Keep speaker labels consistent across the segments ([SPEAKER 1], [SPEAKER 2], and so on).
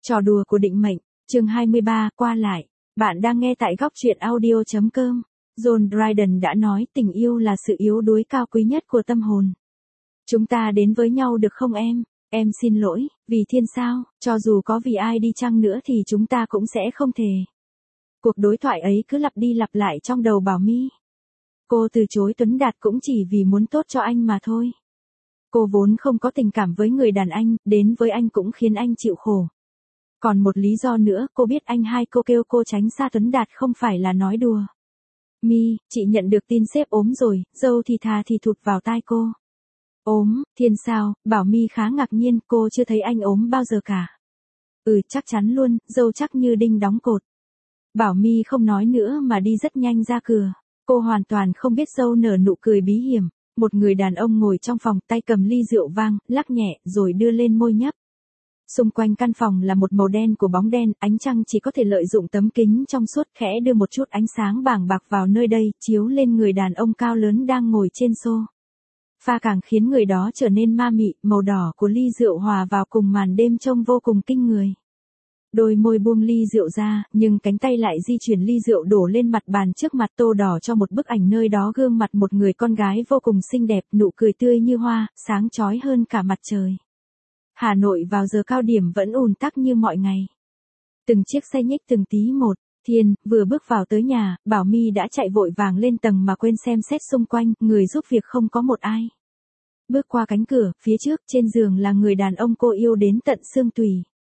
[SPEAKER 1] Trò đùa của định mệnh, chương 23, qua lại. Bạn đang nghe tại góc truyện audio.com. John Dryden đã nói tình yêu là sự yếu đuối cao quý nhất của tâm hồn. Chúng ta đến với nhau được không em? Em xin lỗi, vì thiên sao, cho dù có vì ai đi chăng nữa thì chúng ta cũng sẽ không thể. Cuộc đối thoại ấy cứ lặp đi lặp lại trong đầu Bảo My. Cô từ chối Tuấn Đạt cũng chỉ vì muốn tốt cho anh mà thôi. Cô vốn không có tình cảm với người đàn anh, đến với anh cũng khiến anh chịu khổ. Còn một lý do nữa, cô biết anh hai cô kêu cô tránh xa Tuấn Đạt không phải là nói đùa. My, chị nhận được tin sếp ốm rồi, dâu thì thà thì thụt vào tai cô. Ốm, thiên sao, Bảo My khá ngạc nhiên, cô chưa thấy anh ốm bao giờ cả. Chắc chắn luôn, dâu chắc như đinh đóng cột. Bảo My không nói nữa mà đi rất nhanh ra cửa. Cô hoàn toàn không biết dâu nở nụ cười bí hiểm. Một người đàn ông ngồi trong phòng, tay cầm ly rượu vang, lắc nhẹ, rồi đưa lên môi nhấp. Xung quanh căn phòng là một màu đen của bóng đen, ánh trăng chỉ có thể lợi dụng tấm kính trong suốt khẽ đưa một chút ánh sáng bàng bạc vào nơi đây, chiếu lên người đàn ông cao lớn đang ngồi trên xô. Pha càng khiến người đó trở nên ma mị, màu đỏ của ly rượu hòa vào cùng màn đêm trông vô cùng kinh người. Đôi môi buông ly rượu ra, nhưng cánh tay lại di chuyển ly rượu đổ lên mặt bàn trước mặt tô đỏ cho một bức ảnh nơi đó gương mặt một người con gái vô cùng xinh đẹp, nụ cười tươi như hoa, sáng chói hơn cả mặt trời. Hà Nội vào giờ cao điểm vẫn ùn tắc như mọi ngày. Từng chiếc xe nhích từng tí một. Thiên, vừa bước vào tới nhà, Bảo My đã chạy vội vàng lên tầng mà quên xem xét xung quanh, người giúp việc không có một ai. Bước qua cánh cửa, phía trước, trên giường là người đàn ông cô yêu đến tận xương tủy.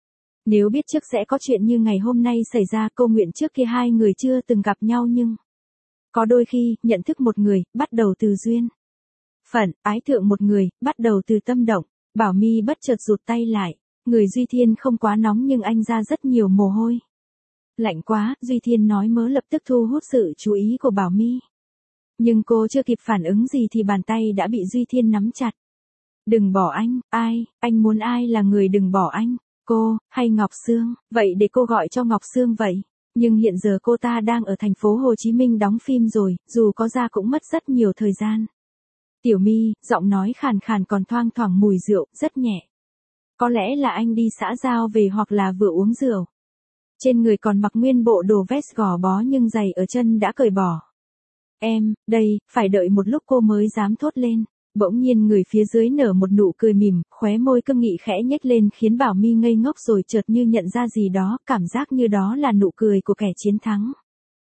[SPEAKER 1] Nếu biết trước sẽ có chuyện như ngày hôm nay xảy ra, cô nguyện trước kia hai người chưa từng gặp nhau nhưng... Có đôi khi, nhận thức một người, bắt đầu từ duyên phận, ái thượng một người, bắt đầu từ tâm động. Bảo My bất chợt rụt tay lại. Người Duy Thiên không quá nóng nhưng anh ra rất nhiều mồ hôi. Lạnh quá, Duy Thiên nói mớ lập tức thu hút sự chú ý của Bảo My. Nhưng cô chưa kịp phản ứng gì thì bàn tay đã bị Duy Thiên nắm chặt. Đừng bỏ anh, ai, anh muốn ai là người đừng bỏ anh? Cô, hay Ngọc Sương? Vậy để cô gọi cho Ngọc Sương vậy. Nhưng hiện giờ cô ta đang ở thành phố Hồ Chí Minh đóng phim rồi, dù có ra cũng mất rất nhiều thời gian. Tiểu My, giọng nói khàn khàn còn thoang thoảng mùi rượu, rất nhẹ. Có lẽ là anh đi xã giao về hoặc là vừa uống rượu. Trên người còn mặc nguyên bộ đồ vest gò bó nhưng giày ở chân đã cởi bỏ. Em, đây, phải đợi một lúc cô mới dám thốt lên. Bỗng nhiên người phía dưới nở một nụ cười mỉm, khóe môi cương nghị khẽ nhếch lên khiến Bảo My ngây ngốc rồi chợt như nhận ra gì đó, cảm giác như đó là nụ cười của kẻ chiến thắng.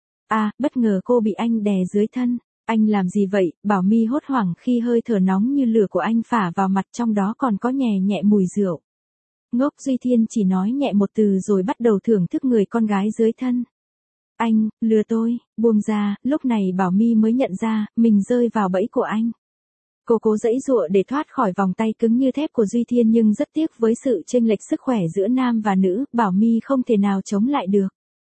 [SPEAKER 1] Bất ngờ cô bị anh đè dưới thân. Anh làm gì vậy? Bảo My hốt hoảng khi hơi thở nóng như lửa của anh phả vào mặt, trong đó còn có nhẹ nhẹ mùi rượu. Ngốc, Duy Thiên chỉ nói nhẹ một từ rồi bắt đầu thưởng thức người con gái dưới thân. Anh, lừa tôi, buông ra. Lúc này Bảo My mới nhận ra, mình rơi vào bẫy của anh. Cô cố giãy giụa để thoát khỏi vòng tay cứng như thép của Duy Thiên nhưng rất tiếc với sự chênh lệch sức khỏe giữa nam và nữ, Bảo My không thể nào chống lại được.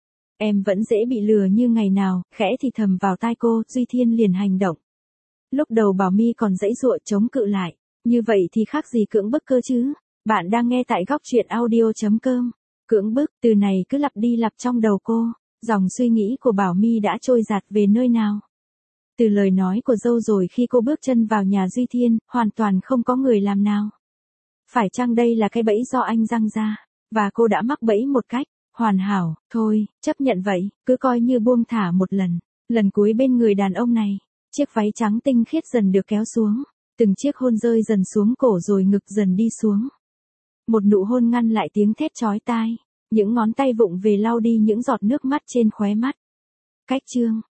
[SPEAKER 1] Em vẫn dễ bị lừa như ngày nào, khẽ thì thầm vào tai cô, Duy Thiên liền hành động. Lúc đầu Bảo My còn giãy giụa chống cự lại, như vậy thì khác gì cưỡng bức cơ chứ? Bạn đang nghe tại góc truyện audio.com. Cưỡng bức, từ này cứ lặp đi lặp trong đầu cô, dòng suy nghĩ của Bảo My đã trôi dạt về nơi nào. Từ lời nói của dâu rồi khi cô bước chân vào nhà Duy Thiên, hoàn toàn không có người làm nào. Phải chăng đây là cái bẫy do anh răng ra, và cô đã mắc bẫy một cách hoàn hảo? Thôi, chấp nhận vậy, cứ coi như buông thả một lần. Lần cuối bên người đàn ông này, chiếc váy trắng tinh khiết dần được kéo xuống, từng chiếc hôn rơi dần xuống cổ rồi ngực dần đi xuống. Một nụ hôn ngăn lại tiếng thét chói tai, những ngón tay vụng về lau đi những giọt nước mắt trên khóe mắt. Cách chương